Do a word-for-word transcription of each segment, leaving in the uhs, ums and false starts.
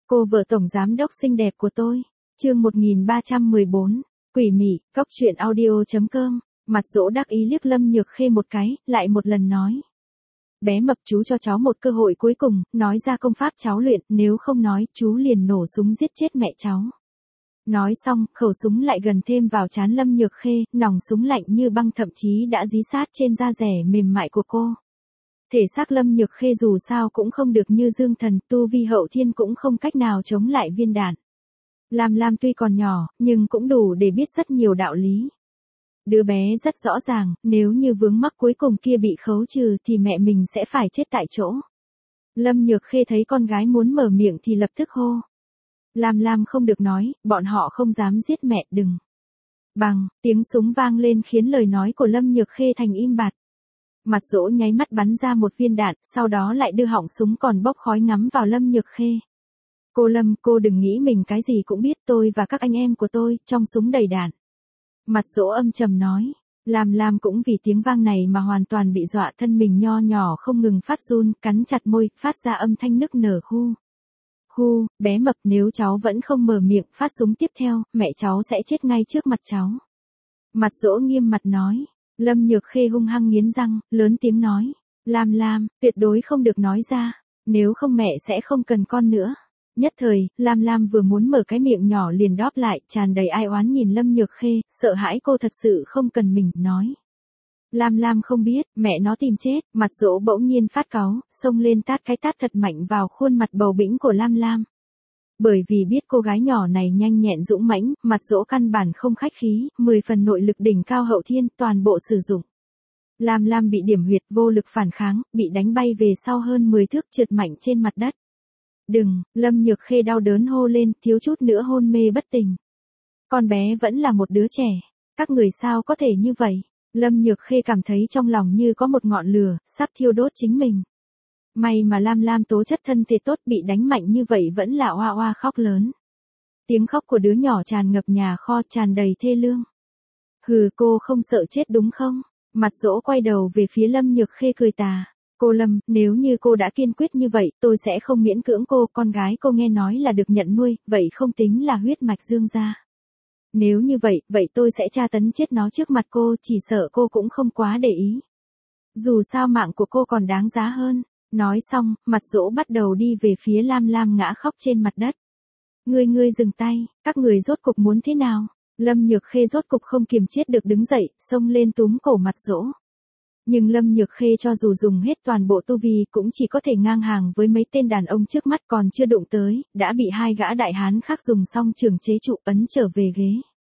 Cô vợ tổng giám đốc xinh đẹp của tôi. Chương một nghìn ba trăm mười bốn. Quỷ mị, cóc truyện audio chấm com. Mặt Dỗ đắc ý liếc Lâm Nhược Khê một cái, lại một lần nói: "Bé mập, chú cho cháu một cơ hội cuối cùng, nói ra công pháp cháu luyện, nếu không nói, chú liền nổ súng giết chết mẹ cháu." Nói xong, khẩu súng lại gần thêm vào trán Lâm Nhược Khê, nòng súng lạnh như băng thậm chí đã dí sát trên da dẻ mềm mại của cô. Thể xác Lâm Nhược Khê dù sao cũng không được như Dương Thần, tu vi hậu thiên cũng không cách nào chống lại viên đạn. Lam Lam tuy còn nhỏ, nhưng cũng đủ để biết rất nhiều đạo lý. Đứa bé rất rõ ràng, nếu như vướng mắc cuối cùng kia bị khấu trừ thì mẹ mình sẽ phải chết tại chỗ. Lâm Nhược Khê thấy con gái muốn mở miệng thì lập tức hô: "Lam Lam không được nói, bọn họ không dám giết mẹ, đừng." Bằng, tiếng súng vang lên khiến lời nói của Lâm Nhược Khê thành im bặt. Mặt Dỗ nháy mắt bắn ra một viên đạn, sau đó lại đưa họng súng còn bốc khói ngắm vào Lâm Nhược Khê. "Cô Lâm, cô đừng nghĩ mình cái gì cũng biết, tôi và các anh em của tôi, trong súng đầy đạn." Mặt Dỗ âm trầm nói. Lam Lam cũng vì tiếng vang này mà hoàn toàn bị dọa, thân mình nho nhỏ không ngừng phát run, cắn chặt môi, phát ra âm thanh nức nở: "Hu, hu, bé mập, nếu cháu vẫn không mở miệng phát súng tiếp theo, mẹ cháu sẽ chết ngay trước mặt cháu." Mặt Dỗ nghiêm mặt nói. Lâm Nhược Khê hung hăng nghiến răng, lớn tiếng nói: "Lam Lam, tuyệt đối không được nói ra, nếu không mẹ sẽ không cần con nữa." Nhất thời, Lam Lam vừa muốn mở cái miệng nhỏ liền đóp lại, tràn đầy ai oán nhìn Lâm Nhược Khê, sợ hãi cô thật sự không cần mình, nói: "Lam Lam không biết, mẹ nó tìm chết." Mặt Dỗ bỗng nhiên phát cáu, xông lên tát cái tát thật mạnh vào khuôn mặt bầu bĩnh của Lam Lam. Bởi vì biết cô gái nhỏ này nhanh nhẹn dũng mãnh, Mặt Dỗ căn bản không khách khí, mười phần nội lực đỉnh cao hậu thiên, toàn bộ sử dụng. Lam Lam bị điểm huyệt, vô lực phản kháng, bị đánh bay về sau hơn mười thước, trượt mạnh trên mặt đất. "Đừng!" Lâm Nhược Khê đau đớn hô lên, thiếu chút nữa hôn mê bất tỉnh. Con bé vẫn là một đứa trẻ. Các người sao có thể như vậy? Lâm Nhược Khê cảm thấy trong lòng như có một ngọn lửa, sắp thiêu đốt chính mình. May mà Lam Lam tố chất thân thể tốt, bị đánh mạnh như vậy vẫn là oa oa khóc lớn. Tiếng khóc của đứa nhỏ tràn ngập nhà kho, tràn đầy thê lương. "Hừ, cô không sợ chết đúng không?" Mặt Dỗ quay đầu về phía Lâm Nhược Khê cười tà. "Cô Lâm, nếu như cô đã kiên quyết như vậy, tôi sẽ không miễn cưỡng cô, con gái cô nghe nói là được nhận nuôi, vậy không tính là huyết mạch Dương gia. Nếu như vậy, vậy tôi sẽ tra tấn chết nó trước mặt cô, chỉ sợ cô cũng không quá để ý. Dù sao mạng của cô còn đáng giá hơn." Nói xong, Mặt Dỗ bắt đầu đi về phía Lam Lam ngã khóc trên mặt đất. "Ngươi ngươi dừng tay, các người rốt cục muốn thế nào?" Lâm Nhược Khê rốt cục không kiềm chết được đứng dậy, xông lên túm cổ Mặt Dỗ. Nhưng Lâm Nhược Khê cho dù dùng hết toàn bộ tu vi cũng chỉ có thể ngang hàng với mấy tên đàn ông trước mắt, còn chưa đụng tới, đã bị hai gã đại hán khác dùng song trường chế trụ, ấn trở về ghế.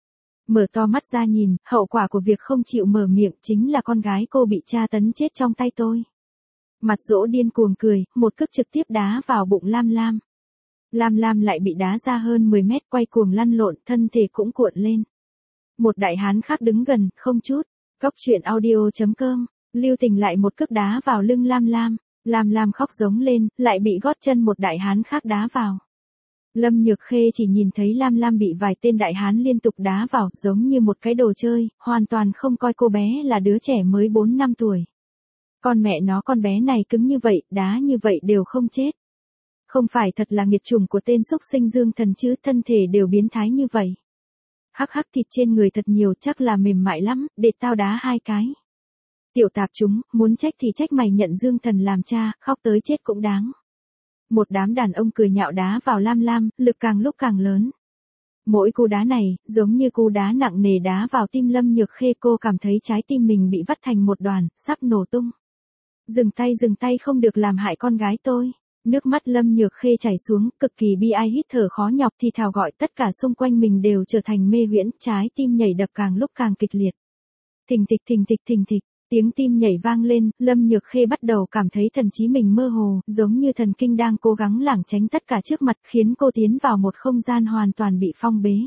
Mở to mắt ra nhìn, hậu quả của việc không chịu mở miệng chính là con gái cô bị tra tấn chết trong tay tôi. Mặt Dỗ điên cuồng cười, một cước trực tiếp đá vào bụng Lam Lam. Lam Lam lại bị đá ra hơn mười mét, quay cuồng lăn lộn, thân thể cũng cuộn lên. Một đại hán khác đứng gần, không chút. Cóc truyện audio chấm com. Lưu Tình lại một cước đá vào lưng Lam Lam. Lam Lam khóc giống lên, lại bị gót chân một đại hán khác đá vào. Lâm Nhược Khê chỉ nhìn thấy Lam Lam bị vài tên đại hán liên tục đá vào, giống như một cái đồ chơi, hoàn toàn không coi cô bé là đứa trẻ mới bốn năm tuổi. Con mẹ nó, con bé này cứng như vậy, đá như vậy đều không chết. Không phải thật là nghiệt chủng của tên xúc sinh Dương Thần chứ, thân thể đều biến thái như vậy. Hắc hắc, thịt trên người thật nhiều, chắc là mềm mại lắm, để tao đá hai cái. Tiểu tạp chúng, muốn trách thì trách mày nhận Dương Thần làm cha, khóc tới chết cũng đáng. Một đám đàn ông cười nhạo đá vào Lam Lam, lực càng lúc càng lớn. Mỗi cú đá này, giống như cú đá nặng nề đá vào tim Lâm Nhược Khê, cô cảm thấy trái tim mình bị vắt thành một đoàn, sắp nổ tung. "Dừng tay, dừng tay, không được làm hại con gái tôi." Nước mắt Lâm Nhược Khê chảy xuống, cực kỳ bi ai, hít thở khó nhọc, thì thào gọi, tất cả xung quanh mình đều trở thành mê huyễn, trái tim nhảy đập càng lúc càng kịch liệt. Thình thịch thình thịch thình thịch, tiếng tim nhảy vang lên, Lâm Nhược Khê bắt đầu cảm thấy thần trí mình mơ hồ, giống như thần kinh đang cố gắng lảng tránh tất cả trước mặt, khiến cô tiến vào một không gian hoàn toàn bị phong bế.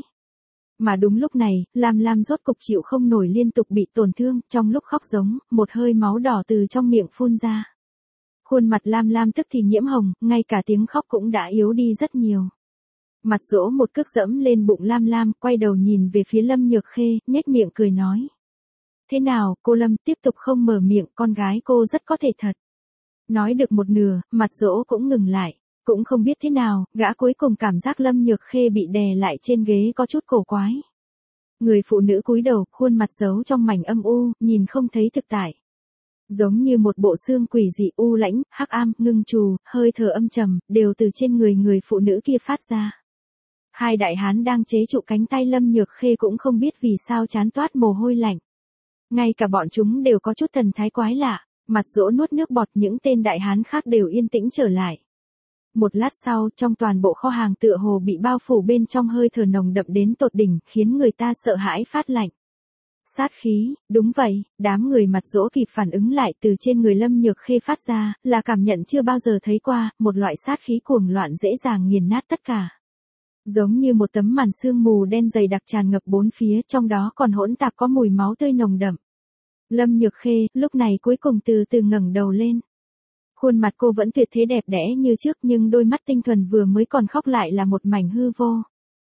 Mà đúng lúc này, Lam Lam rốt cục chịu không nổi liên tục bị tổn thương, trong lúc khóc giống, một hơi máu đỏ từ trong miệng phun ra. Khuôn mặt Lam Lam tức thì nhiễm hồng, ngay cả tiếng khóc cũng đã yếu đi rất nhiều. Mặt Dỗ một cước dẫm lên bụng Lam Lam, quay đầu nhìn về phía Lâm Nhược Khê, nhếch miệng cười nói: "Thế nào, cô Lâm, tiếp tục không mở miệng, con gái cô rất có thể thật." Nói được một nửa, Mặt Dỗ cũng ngừng lại. Cũng không biết thế nào, gã cuối cùng cảm giác Lâm Nhược Khê bị đè lại trên ghế có chút cổ quái. Người phụ nữ cúi đầu, khuôn mặt giấu trong mảnh âm u, nhìn không thấy thực tại. Giống như một bộ xương quỷ dị u lãnh, hắc ám, ngưng trù, hơi thở âm trầm, đều từ trên người người phụ nữ kia phát ra. Hai đại hán đang chế trụ cánh tay Lâm Nhược Khê cũng không biết vì sao chán toát mồ hôi lạnh. Ngay cả bọn chúng đều có chút thần thái quái lạ, mặt dỗ nuốt nước bọt, những tên đại hán khác đều yên tĩnh trở lại. Một lát sau, trong toàn bộ kho hàng tựa hồ bị bao phủ bên trong hơi thở nồng đậm đến tột đỉnh, khiến người ta sợ hãi phát lạnh. Sát khí, đúng vậy, đám người mặt dỗ kịp phản ứng lại, từ trên người Lâm Nhược Khê phát ra, là cảm nhận chưa bao giờ thấy qua, một loại sát khí cuồng loạn dễ dàng nghiền nát tất cả. Giống như một tấm màn sương mù đen dày đặc tràn ngập bốn phía, trong đó còn hỗn tạp có mùi máu tươi nồng đậm. Lâm Nhược Khê, lúc này cuối cùng từ từ ngẩng đầu lên. Khuôn mặt cô vẫn tuyệt thế đẹp đẽ như trước, nhưng đôi mắt tinh thuần vừa mới còn khóc lại là một mảnh hư vô.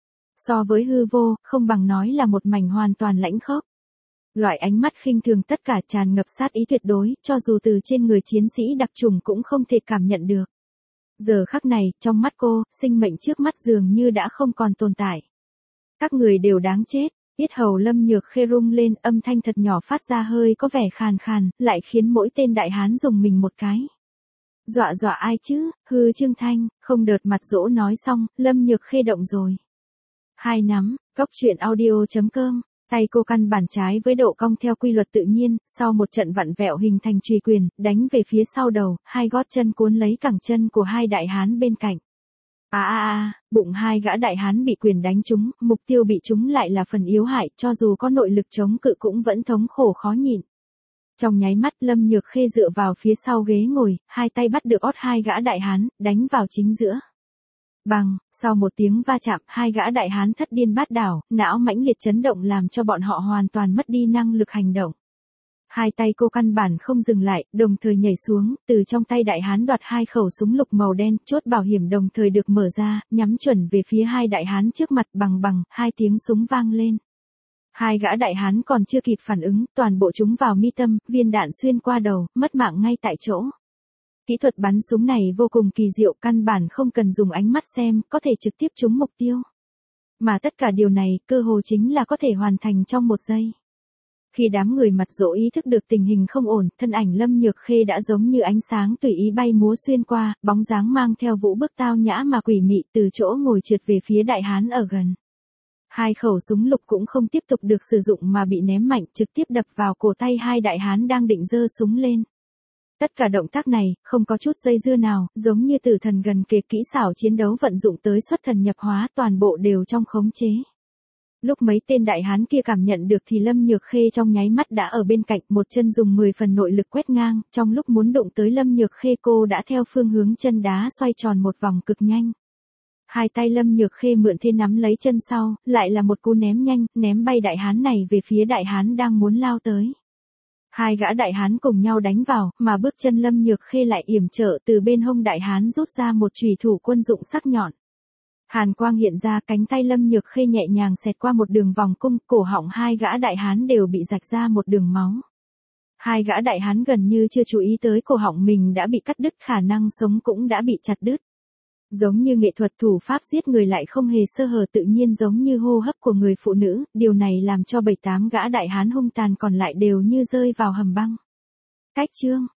So với hư vô, không bằng nói là một mảnh hoàn toàn lãnh khốc. Loại ánh mắt khinh thường tất cả, tràn ngập sát ý tuyệt đối, cho dù từ trên người chiến sĩ đặc trùng cũng không thể cảm nhận được. Giờ khắc này, trong mắt cô, sinh mệnh trước mắt dường như đã không còn tồn tại. Các người đều đáng chết. Yết hầu Lâm Nhược Khê rung lên, âm thanh thật nhỏ phát ra hơi có vẻ khàn khàn, lại khiến mỗi tên đại hán dùng mình một cái. Dọa dọa ai chứ, hư Trương Thanh, không đợt mặt dỗ nói xong, Lâm Nhược Khê động rồi. Hai nắm, cốc truyện audio chấm com, tay cô căn bản trái với độ cong theo quy luật tự nhiên, sau một trận vặn vẹo hình thành chùy quyền, đánh về phía sau đầu, hai gót chân cuốn lấy cẳng chân của hai đại hán bên cạnh. À à à, bụng hai gã đại hán bị quyền đánh trúng, mục tiêu bị trúng lại là phần yếu hại, cho dù có nội lực chống cự cũng vẫn thống khổ khó nhịn. Trong nháy mắt Lâm Nhược Khê dựa vào phía sau ghế ngồi, hai tay bắt được ót hai gã đại hán, đánh vào chính giữa. Bằng, sau một tiếng va chạm, hai gã đại hán thất điên bát đảo, não mãnh liệt chấn động làm cho bọn họ hoàn toàn mất đi năng lực hành động. Hai tay cô căn bản không dừng lại, đồng thời nhảy xuống, từ trong tay đại hán đoạt hai khẩu súng lục màu đen, chốt bảo hiểm đồng thời được mở ra, nhắm chuẩn về phía hai đại hán trước mặt. Bằng bằng, hai tiếng súng vang lên. Hai gã đại hán còn chưa kịp phản ứng, toàn bộ chúng vào mi tâm, viên đạn xuyên qua đầu, mất mạng ngay tại chỗ. Kỹ thuật bắn súng này vô cùng kỳ diệu, căn bản không cần dùng ánh mắt xem, có thể trực tiếp trúng mục tiêu. Mà tất cả điều này, cơ hồ chính là có thể hoàn thành trong một giây. Khi đám người mặt dỗ ý thức được tình hình không ổn, thân ảnh Lâm Nhược Khê đã giống như ánh sáng tùy ý bay múa xuyên qua, bóng dáng mang theo vũ bước tao nhã mà quỷ mị từ chỗ ngồi trượt về phía đại hán ở gần. Hai khẩu súng lục cũng không tiếp tục được sử dụng mà bị ném mạnh, trực tiếp đập vào cổ tay hai đại hán đang định giơ súng lên. Tất cả động tác này, không có chút dây dưa nào, giống như tử thần gần kề, kỹ xảo chiến đấu vận dụng tới xuất thần nhập hóa, toàn bộ đều trong khống chế. Lúc mấy tên đại hán kia cảm nhận được thì Lâm Nhược Khê trong nháy mắt đã ở bên cạnh, một chân dùng mười phần nội lực quét ngang, trong lúc muốn đụng tới Lâm Nhược Khê cô đã theo phương hướng chân đá xoay tròn một vòng cực nhanh. Hai tay Lâm Nhược Khê mượn thế nắm lấy chân sau, lại là một cú ném nhanh, ném bay đại hán này về phía đại hán đang muốn lao tới. Hai gã đại hán cùng nhau đánh vào, mà bước chân Lâm Nhược Khê lại yểm trợ, từ bên hông đại hán rút ra một chùy thủ quân dụng sắc nhọn. Hàn quang hiện ra, cánh tay Lâm Nhược Khê nhẹ nhàng xẹt qua một đường vòng cung, cổ họng hai gã đại hán đều bị rạch ra một đường máu. Hai gã đại hán gần như chưa chú ý tới cổ họng mình đã bị cắt đứt, khả năng sống cũng đã bị chặt đứt. Giống như nghệ thuật thủ pháp giết người lại không hề sơ hở, tự nhiên giống như hô hấp của người phụ nữ, điều này làm cho bảy tám gã đại hán hung tàn còn lại đều như rơi vào hầm băng. Cách chương